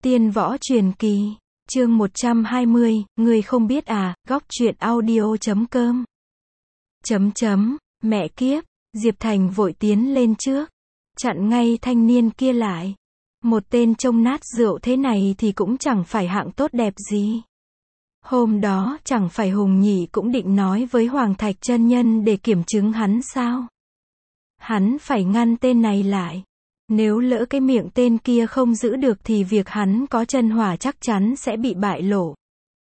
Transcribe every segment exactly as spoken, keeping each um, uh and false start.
Tiên võ truyền kỳ, chương một trăm hai mươi, người không biết à, góc truyện audio chấm com. Chấm chấm, mẹ kiếp, Diệp Thành vội tiến lên trước, chặn ngay thanh niên kia lại. Một tên trông nát rượu thế này thì cũng chẳng phải hạng tốt đẹp gì. Hôm đó chẳng phải Hùng Nhị cũng định nói với Hoàng Thạch chân nhân để kiểm chứng hắn sao? Hắn phải ngăn tên này lại. Nếu lỡ cái miệng tên kia không giữ được thì việc hắn có chân hỏa chắc chắn sẽ bị bại lộ.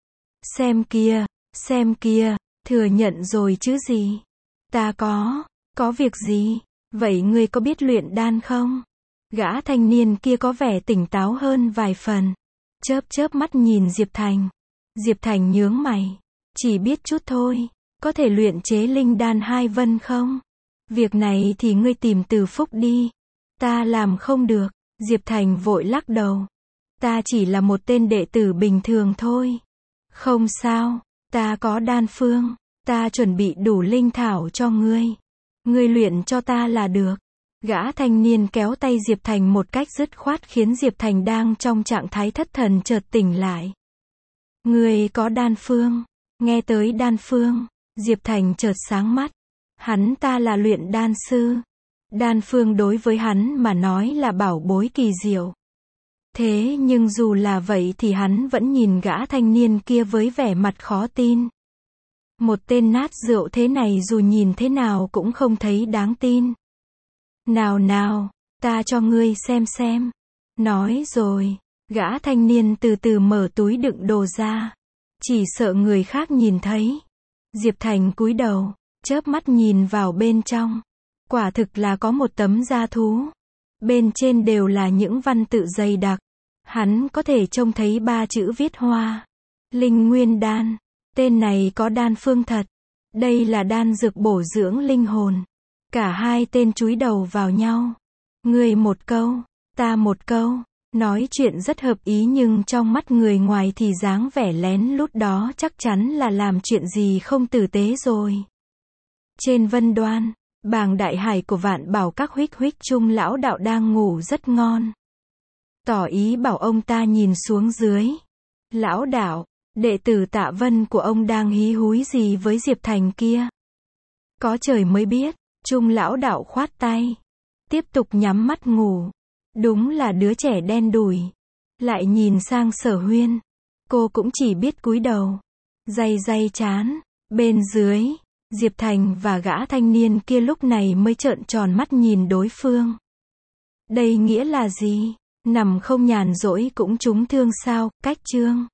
Xem kia, xem kia, thừa nhận rồi chứ gì. Ta có, có việc gì? Vậy ngươi có biết luyện đan không? Gã thanh niên kia có vẻ tỉnh táo hơn vài phần. Chớp chớp mắt nhìn Diệp Thành. Diệp Thành nhướng mày. Chỉ biết chút thôi. Có thể luyện chế linh đan hai vân không? Việc này thì ngươi tìm Từ Phúc đi. Ta làm không được. Diệp Thành vội lắc đầu. Ta chỉ là một tên đệ tử bình thường thôi. Không sao. Ta có đan phương. Ta chuẩn bị đủ linh thảo cho ngươi. Ngươi luyện cho ta là được. Gã thanh niên kéo tay Diệp Thành một cách dứt khoát khiến Diệp Thành đang trong trạng thái thất thần chợt tỉnh lại. Ngươi có đan phương. Nghe tới đan phương, Diệp Thành chợt sáng mắt. Hắn ta là luyện đan sư. Đan phương đối với hắn mà nói là bảo bối kỳ diệu. Thế nhưng dù là vậy thì hắn vẫn nhìn gã thanh niên kia với vẻ mặt khó tin. Một tên nát rượu thế này dù nhìn thế nào cũng không thấy đáng tin. Nào nào, ta cho ngươi xem xem. Nói rồi, gã thanh niên từ từ mở túi đựng đồ ra. Chỉ sợ người khác nhìn thấy. Diệp Thành cúi đầu, chớp mắt nhìn vào bên trong. Quả thực là có một tấm da thú. Bên trên đều là những văn tự dày đặc. Hắn có thể trông thấy ba chữ viết hoa. Linh Nguyên Đan. Tên này có đan phương thật. Đây là đan dược bổ dưỡng linh hồn. Cả hai tên chúi đầu vào nhau. Ngươi một câu, ta một câu. Nói chuyện rất hợp ý nhưng trong mắt người ngoài thì dáng vẻ lén lút đó chắc chắn là làm chuyện gì không tử tế rồi. Trên vân đoan, bảng đại hải của Vạn Bảo các Huých Huých Trung lão đạo đang ngủ rất ngon. Tỏ ý bảo ông ta nhìn xuống dưới. Lão đạo, đệ tử Tạ Vân của ông đang hí húi gì với Diệp Thành kia? Có trời mới biết. Trung lão đạo khoát tay. Tiếp tục nhắm mắt ngủ. Đúng là đứa trẻ đen đủi. Lại nhìn sang Sở Huyên. Cô cũng chỉ biết cúi đầu. Day day chán. Bên dưới, Diệp Thành và gã thanh niên kia lúc này mới trợn tròn mắt nhìn đối phương. Đây nghĩa là gì? Nằm không nhàn rỗi cũng trúng thương sao? Cách chương.